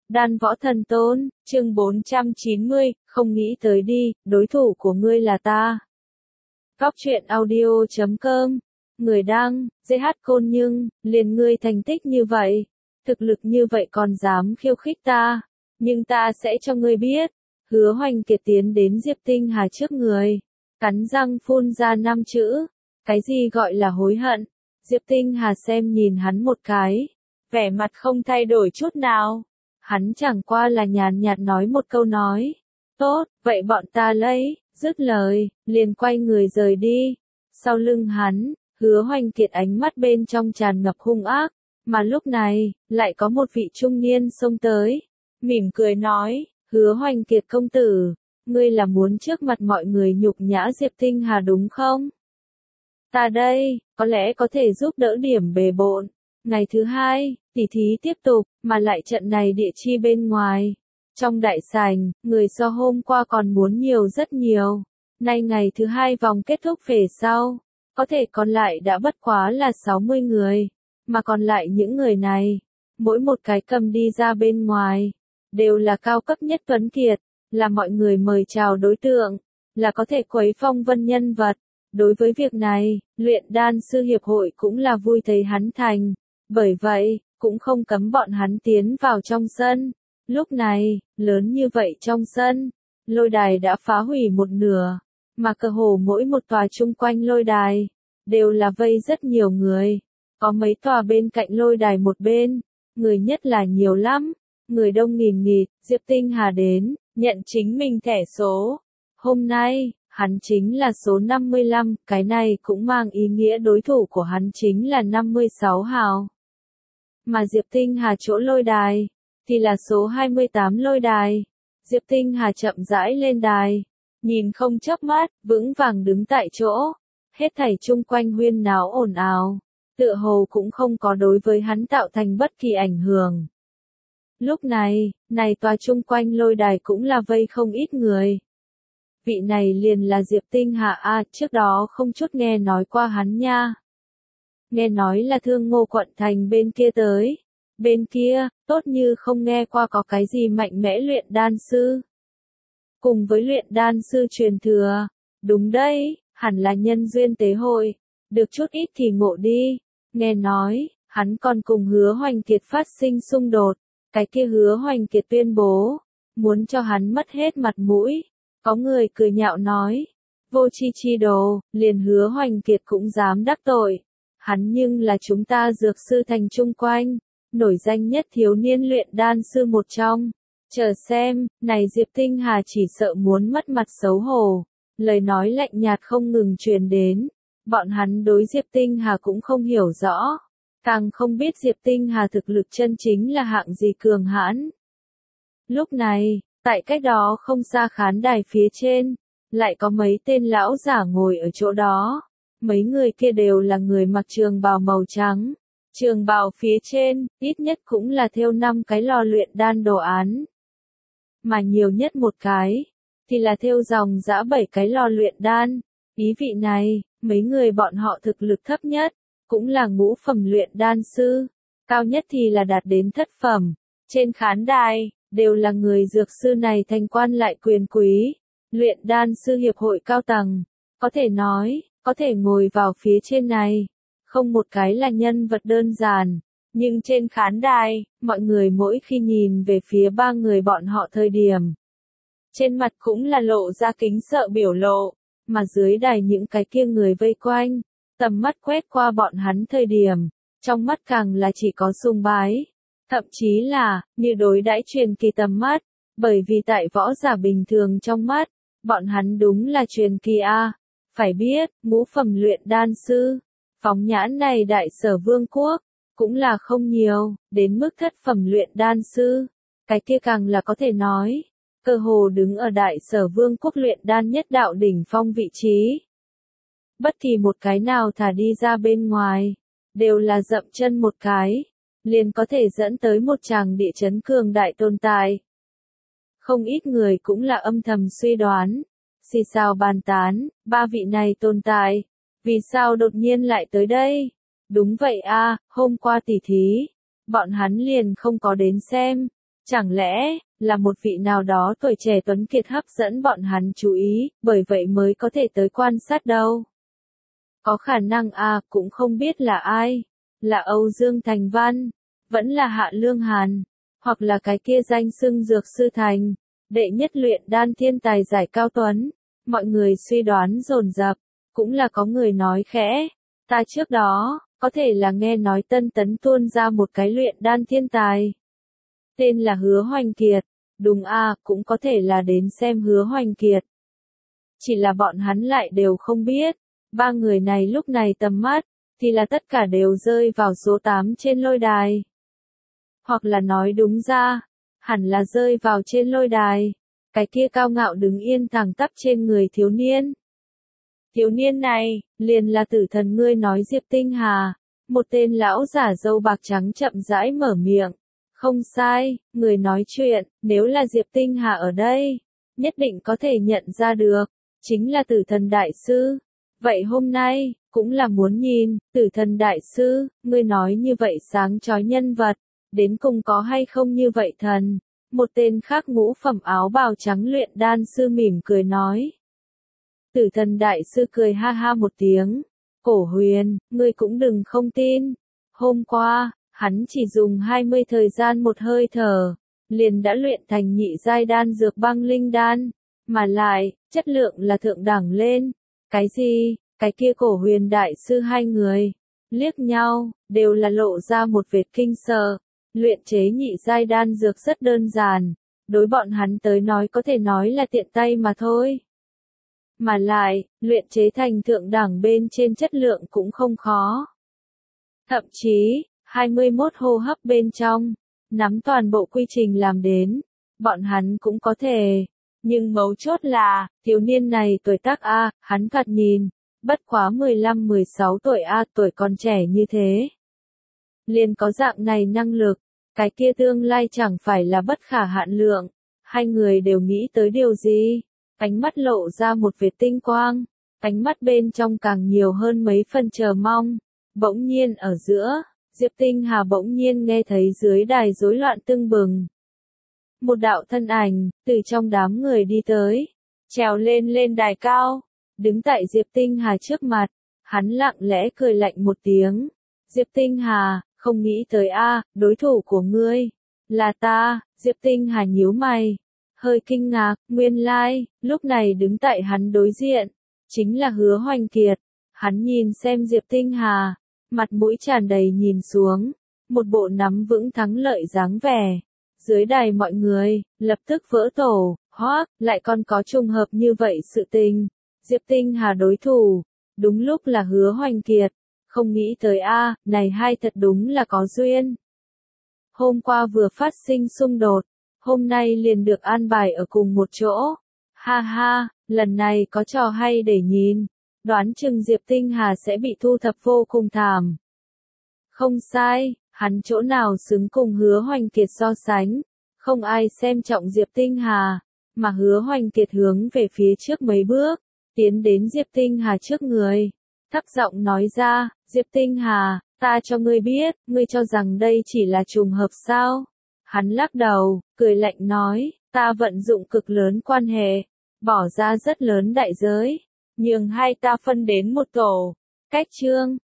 Đan Võ Thần Tôn, chương 490, không nghĩ tới đi, đối thủ của ngươi là ta. Góc truyện audio.com, người đăng, GH Côn nhưng, liền ngươi thành tích như vậy, thực lực như vậy còn dám khiêu khích ta, nhưng ta sẽ cho ngươi biết. Hứa Hoành Kiệt tiến đến Diệp Tinh Hà trước người, cắn răng phun ra 5 chữ, cái gì gọi là hối hận. Diệp Tinh Hà xem nhìn hắn một cái, vẻ mặt không thay đổi chút nào. Hắn chẳng qua là nhàn nhạt nói một câu nói. Tốt, vậy bọn ta lấy, dứt lời, liền quay người rời đi. Sau lưng hắn, Hứa Hoành Kiệt ánh mắt bên trong tràn ngập hung ác, mà lúc này, lại có một vị trung niên xông tới, mỉm cười nói, Hứa Hoành Kiệt công tử, ngươi là muốn trước mặt mọi người nhục nhã Diệp Tinh Hà đúng không? Ta đây, có lẽ có thể giúp đỡ điểm bề bộn. Ngày thứ hai, tỉ thí tiếp tục, mà lại trận này địa chi bên ngoài. Trong đại sảnh, người so hôm qua còn muốn nhiều rất nhiều. Nay ngày thứ hai vòng kết thúc về sau, có thể còn lại đã bất quá là 60 người. Mà còn lại những người này, mỗi một cái cầm đi ra bên ngoài, đều là cao cấp nhất tuấn kiệt, là mọi người mời chào đối tượng, là có thể khuấy phong vân nhân vật. Đối với việc này, luyện đan sư hiệp hội cũng là vui thấy hắn thành. Bởi vậy, cũng không cấm bọn hắn tiến vào trong sân. Lúc này, lớn như vậy trong sân, lôi đài đã phá hủy một nửa, mà cơ hồ mỗi một tòa chung quanh lôi đài, đều là vây rất nhiều người. Có mấy tòa bên cạnh lôi đài một bên, người nhất là nhiều lắm, người đông nghìn nghịt. Diệp Tinh Hà đến, nhận chính mình thẻ số. Hôm nay, hắn chính là số 55, cái này cũng mang ý nghĩa đối thủ của hắn chính là 56 hào. Mà Diệp Tinh Hà chỗ lôi đài, thì là số 28 lôi đài. Diệp Tinh Hà chậm rãi lên đài, nhìn không chớp mắt, vững vàng đứng tại chỗ. Hết thảy chung quanh huyên náo ồn ào, tựa hồ cũng không có đối với hắn tạo thành bất kỳ ảnh hưởng. Lúc này, tòa chung quanh lôi đài cũng là vây không ít người. Vị này liền là Diệp Tinh Hà a, trước đó không chút nghe nói qua hắn nha. Nghe nói là Thương Ngô quận thành bên kia tới. Bên kia, tốt như không nghe qua có cái gì mạnh mẽ luyện đan sư. Cùng với luyện đan sư truyền thừa. Đúng đấy, hẳn là nhân duyên tế hội. Được chút ít thì ngộ đi. Nghe nói, hắn còn cùng Hứa Hoành Kiệt phát sinh xung đột. Cái kia Hứa Hoành Kiệt tuyên bố, muốn cho hắn mất hết mặt mũi. Có người cười nhạo nói, vô chi chi đồ, liền Hứa Hoành Kiệt cũng dám đắc tội. Hắn nhưng là chúng ta dược sư thành chung quanh, nổi danh nhất thiếu niên luyện đan sư một trong. Chờ xem, này Diệp Tinh Hà chỉ sợ muốn mất mặt xấu hổ. Lời nói lạnh nhạt không ngừng truyền đến. Bọn hắn đối Diệp Tinh Hà cũng không hiểu rõ. Càng không biết Diệp Tinh Hà thực lực chân chính là hạng gì cường hãn. Lúc này, tại cách đó không xa khán đài phía trên, lại có mấy tên lão giả ngồi ở chỗ đó. Mấy người kia đều là người mặc trường bào màu trắng. Trường bào phía trên, ít nhất cũng là thêu 5 cái lò luyện đan đồ án. Mà nhiều nhất một cái, thì là thêu dòng dã 7 cái lò luyện đan. Ý vị này, mấy người bọn họ thực lực thấp nhất, cũng là ngũ phẩm luyện đan sư. Cao nhất thì là đạt đến thất phẩm. Trên khán đài, đều là người dược sư này thành quan lại quyền quý. Luyện đan sư hiệp hội cao tầng. Có thể nói, có thể ngồi vào phía trên này. Không một cái là nhân vật đơn giản. Nhưng trên khán đài, mọi người mỗi khi nhìn về phía ba người bọn họ thời điểm. Trên mặt cũng là lộ ra kính sợ biểu lộ. Mà dưới đài những cái kia người vây quanh. Tầm mắt quét qua bọn hắn thời điểm. Trong mắt càng là chỉ có sùng bái. Thậm chí là, như đối đãi truyền kỳ tầm mắt. Bởi vì tại võ giả bình thường trong mắt, bọn hắn đúng là truyền kỳ A. Phải biết, ngũ phẩm luyện đan sư, phóng nhãn này đại sở vương quốc, cũng là không nhiều, đến mức thất phẩm luyện đan sư. Cái kia càng là có thể nói, cơ hồ đứng ở đại sở vương quốc luyện đan nhất đạo đỉnh phong vị trí. Bất kỳ một cái nào thả đi ra bên ngoài, đều là dậm chân một cái, liền có thể dẫn tới một tràng địa chấn cường đại tồn tại. Không ít người cũng là âm thầm suy đoán, xì xào bàn tán, ba vị này tồn tại, vì sao đột nhiên lại tới đây? Đúng vậy a, hôm qua tỉ thí, bọn hắn liền không có đến xem, Chẳng lẽ, là một vị nào đó tuổi trẻ tuấn kiệt hấp dẫn bọn hắn chú ý, bởi vậy mới có thể tới quan sát đâu. Có khả năng cũng không biết là ai. Là Âu Dương Thành Văn, vẫn là Hạ Lương Hàn, hoặc là cái kia danh xưng dược sư thành, đệ nhất luyện đan thiên tài giải Cao Tuấn. Mọi người suy đoán dồn dập, cũng là có người nói khẽ, ta trước đó, có thể là nghe nói Tân Tấn tuôn ra một cái luyện đan thiên tài. Tên là Hứa Hoành Kiệt, đúng cũng có thể là đến xem Hứa Hoành Kiệt. Chỉ là bọn hắn lại đều không biết, ba người này lúc này tầm mắt, thì là tất cả đều rơi vào số 8 trên lôi đài. Hoặc là nói đúng ra, hẳn là rơi vào trên lôi đài, cái kia cao ngạo đứng yên thẳng tắp trên người thiếu niên. Thiếu niên này, liền là tử thần ngươi nói Diệp Tinh Hà, một tên lão giả râu bạc trắng chậm rãi mở miệng. Không sai, người nói chuyện, nếu là Diệp Tinh Hà ở đây, nhất định có thể nhận ra được, chính là tử thần đại sư. Vậy hôm nay, cũng là muốn nhìn, tử thần đại sư, ngươi nói như vậy sáng chói nhân vật, đến cùng có hay không như vậy thần. Một tên khác ngũ phẩm áo bào trắng luyện đan sư mỉm cười nói. Tử thần đại sư cười ha ha một tiếng. Cổ Huyền, ngươi cũng đừng không tin. Hôm qua, hắn chỉ dùng 20 thời gian một hơi thở, liền đã luyện thành nhị giai đan dược băng linh đan, mà lại, chất lượng là thượng đẳng lên. Cái gì? Cái kia Cổ Huyền đại sư hai người, liếc nhau, đều là lộ ra một vệt kinh sợ. Luyện chế nhị giai đan dược rất đơn giản, đối bọn hắn tới nói có thể nói là tiện tay mà thôi. Mà lại, luyện chế thành thượng đẳng bên trên chất lượng cũng không khó. Thậm chí, 21 hô hấp bên trong, nắm toàn bộ quy trình làm đến, bọn hắn cũng có thể. Nhưng mấu chốt là, thiếu niên này tuổi tác hắn thoạt nhìn, bất quá 15-16 tuổi tuổi còn trẻ như thế. Liền có dạng này năng lực, cái kia tương lai chẳng phải là bất khả hạn lượng. Hai người đều nghĩ tới điều gì? Ánh mắt lộ ra một vệt tinh quang, ánh mắt bên trong càng nhiều hơn mấy phần chờ mong. Bỗng nhiên ở giữa, Diệp Tinh Hà bỗng nhiên nghe thấy dưới đài rối loạn tưng bừng. Một đạo thân ảnh, từ trong đám người đi tới, trèo lên đài cao, đứng tại Diệp Tinh Hà trước mặt, hắn lặng lẽ cười lạnh một tiếng. Diệp Tinh Hà, không nghĩ tới đối thủ của ngươi, là ta. Diệp Tinh Hà nhíu mày, hơi kinh ngạc, nguyên lai, lúc này đứng tại hắn đối diện, chính là Hứa Hoành Kiệt. Hắn nhìn xem Diệp Tinh Hà, mặt mũi tràn đầy nhìn xuống, một bộ nắm vững thắng lợi dáng vẻ. Dưới đài mọi người, lập tức vỡ tổ, lại còn có trùng hợp như vậy sự tình. Diệp Tinh Hà đối thủ, đúng lúc là Hứa Hoành Kiệt. Không nghĩ tới này hai thật đúng là có duyên. Hôm qua vừa phát sinh xung đột, hôm nay liền được an bài ở cùng một chỗ. Ha ha, lần này có trò hay để nhìn. Đoán chừng Diệp Tinh Hà sẽ bị thu thập vô cùng thảm. Không sai, hắn chỗ nào xứng cùng Hứa Hoành Kiệt so sánh. Không ai xem trọng Diệp Tinh Hà, mà Hứa Hoành Kiệt hướng về phía trước mấy bước, tiến đến Diệp Tinh Hà trước người. Thấp giọng nói ra, Diệp Tinh Hà, ta cho ngươi biết, ngươi cho rằng đây chỉ là trùng hợp sao? Hắn lắc đầu, cười lạnh nói, ta vận dụng cực lớn quan hệ, bỏ ra rất lớn đại giới, nhường hai ta phân đến một tổ. Cách chương